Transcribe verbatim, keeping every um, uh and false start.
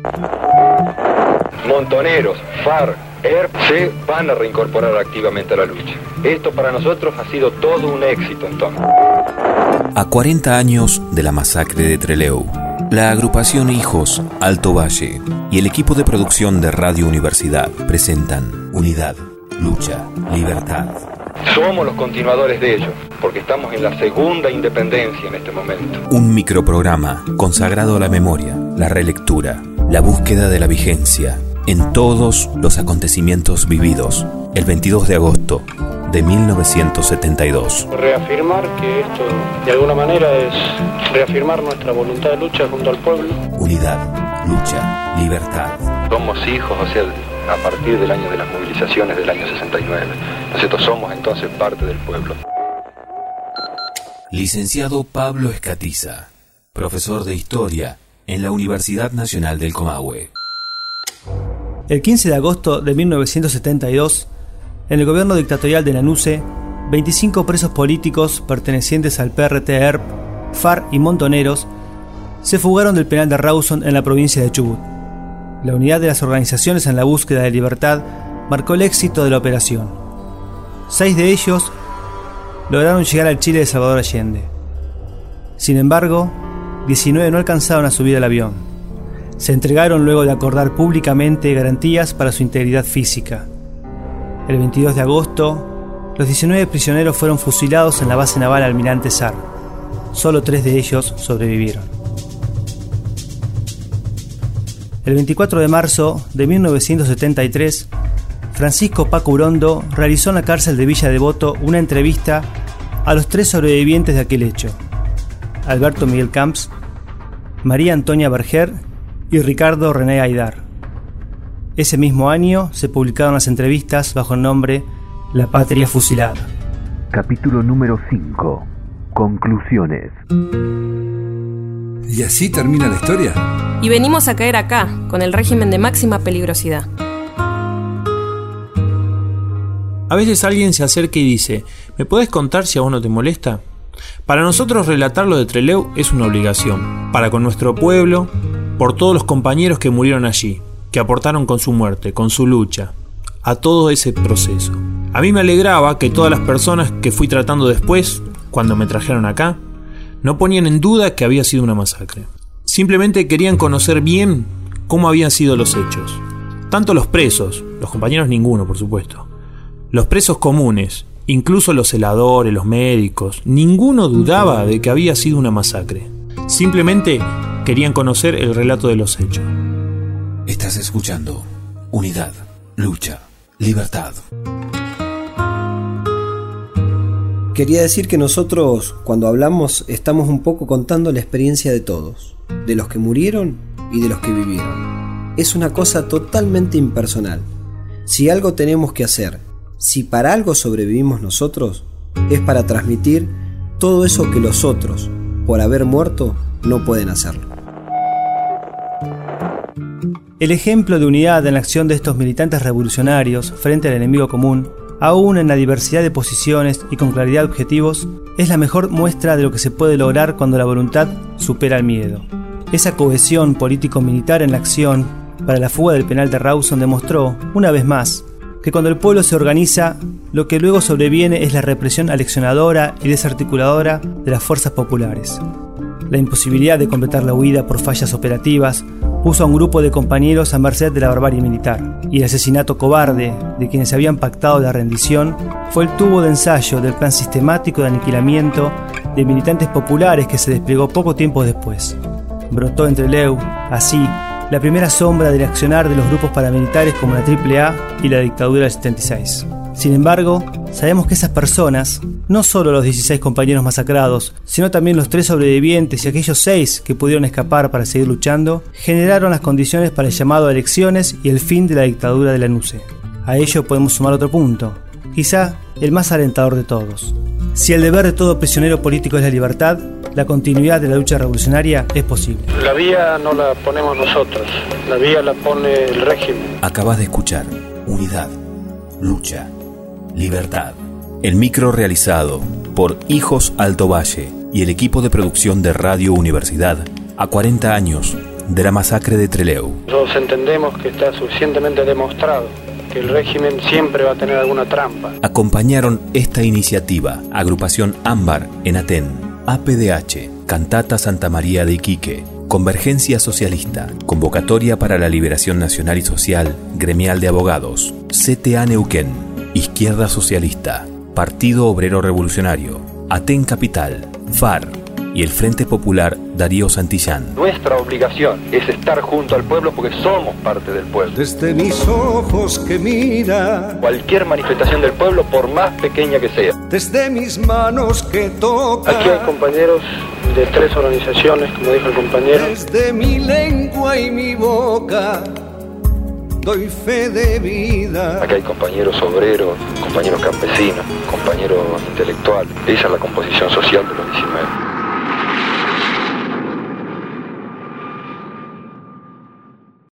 Montoneros, FARC, E R P se van a reincorporar activamente a la lucha. Esto para nosotros ha sido todo un éxito entonces. A cuarenta años de la masacre de Trelew, la agrupación Hijos Alto Valle y el equipo de producción de Radio Universidad presentan Unidad, Lucha, Libertad. Somos los continuadores de ellos, porque estamos en la segunda independencia en este momento. Un microprograma consagrado a la memoria, la relectura, la búsqueda de la vigencia en todos los acontecimientos vividos el veintidós de agosto de mil novecientos setenta y dos. Reafirmar que esto de alguna manera es reafirmar nuestra voluntad de lucha junto al pueblo. Unidad, lucha, libertad. Somos hijos, o sea, a partir del año de las movilizaciones del año sesenta y nueve. Nosotros somos entonces parte del pueblo. Licenciado Pablo Escatiza, profesor de Historia en la Universidad Nacional del Comahue. El quince de agosto de mil novecientos setenta y dos, en el gobierno dictatorial de la N U C E, veinticinco presos políticos pertenecientes al P R T, E R P, FARC y Montoneros se fugaron del penal de Rawson en la provincia de Chubut. La unidad de las organizaciones en la búsqueda de libertad marcó el éxito de la operación. Seis de ellos lograron llegar al Chile de Salvador Allende. Sin embargo, diecinueve no alcanzaron a subir al avión. Se entregaron luego de acordar públicamente garantías para su integridad física. El veintidós de agosto, los diecinueve prisioneros fueron fusilados en la base naval Almirante Sar. Solo tres de ellos sobrevivieron. El veinticuatro de marzo de mil novecientos setenta y tres, Francisco Paco Urondo realizó en la cárcel de Villa Devoto una entrevista a los tres sobrevivientes de aquel hecho: Alberto Miguel Camps, María Antonia Berger y Ricardo René Aydar. Ese mismo año se publicaron las entrevistas bajo el nombre La Patria Fusilada. Capítulo número cinco. Conclusiones. ¿Y así termina la historia? Y venimos a caer acá, con el régimen de máxima peligrosidad. A veces alguien se acerca y dice: ¿me podés contar si a vos no te molesta? Para nosotros relatar lo de Trelew es una obligación, para con nuestro pueblo, por todos los compañeros que murieron allí, que aportaron con su muerte, con su lucha, a todo ese proceso. A mí me alegraba que todas las personas que fui tratando después, cuando me trajeron acá, no ponían en duda que había sido una masacre. Simplemente querían conocer bien cómo habían sido los hechos. Tanto los presos, los compañeros ninguno, por supuesto, los presos comunes, incluso los celadores, los médicos, ninguno dudaba de que había sido una masacre. Simplemente querían conocer el relato de los hechos. Estás escuchando Unidad, Lucha, Libertad. Quería decir que nosotros, cuando hablamos, estamos un poco contando la experiencia de todos, de los que murieron y de los que vivieron. Es una cosa totalmente impersonal. Si algo tenemos que hacer, si para algo sobrevivimos nosotros, es para transmitir todo eso que los otros, por haber muerto, no pueden hacerlo. El ejemplo de unidad en la acción de estos militantes revolucionarios frente al enemigo común, aún en la diversidad de posiciones y con claridad de objetivos, es la mejor muestra de lo que se puede lograr cuando la voluntad supera el miedo. Esa cohesión político-militar en la acción para la fuga del penal de Rawson demostró, una vez más, que cuando el pueblo se organiza, lo que luego sobreviene es la represión aleccionadora y desarticuladora de las fuerzas populares. La imposibilidad de completar la huida por fallas operativas puso a un grupo de compañeros a merced de la barbarie militar, y el asesinato cobarde de quienes habían pactado la rendición fue el tubo de ensayo del plan sistemático de aniquilamiento de militantes populares que se desplegó poco tiempo después. Brotó en Trelew, así, la primera sombra del accionar de los grupos paramilitares como la triple A y la dictadura del setenta y seis. Sin embargo, sabemos que esas personas, no solo los dieciséis compañeros masacrados, sino también los tres sobrevivientes y aquellos seis que pudieron escapar para seguir luchando, generaron las condiciones para el llamado a elecciones y el fin de la dictadura de la N U C E. A ello podemos sumar otro punto, quizá el más alentador de todos. Si el deber de todo prisionero político es la libertad, la continuidad de la lucha revolucionaria es posible. La vía no la ponemos nosotros, la vía la pone el régimen. Acabas de escuchar Unidad, Lucha, Libertad. El micro realizado por Hijos Alto Valle y el equipo de producción de Radio Universidad a cuarenta años de la masacre de Trelew. Nosotros entendemos que está suficientemente demostrado que el régimen siempre va a tener alguna trampa. Acompañaron esta iniciativa Agrupación Ámbar en Aten, A P D H, Cantata Santa María de Iquique, Convergencia Socialista, Convocatoria para la Liberación Nacional y Social, Gremial de Abogados, C T A Neuquén, Izquierda Socialista, Partido Obrero Revolucionario, Aten Capital, F A R y el Frente Popular Darío Santillán. Nuestra obligación es estar junto al pueblo porque somos parte del pueblo. Desde mis ojos que mira, cualquier manifestación del pueblo, por más pequeña que sea. Desde mis manos que toca. Aquí hay compañeros de tres organizaciones, como dijo el compañero. Desde mi lengua y mi boca doy fe de vida. Acá hay compañeros obreros, compañeros campesinos, compañeros intelectuales. Esa es la composición social de los diecinueve.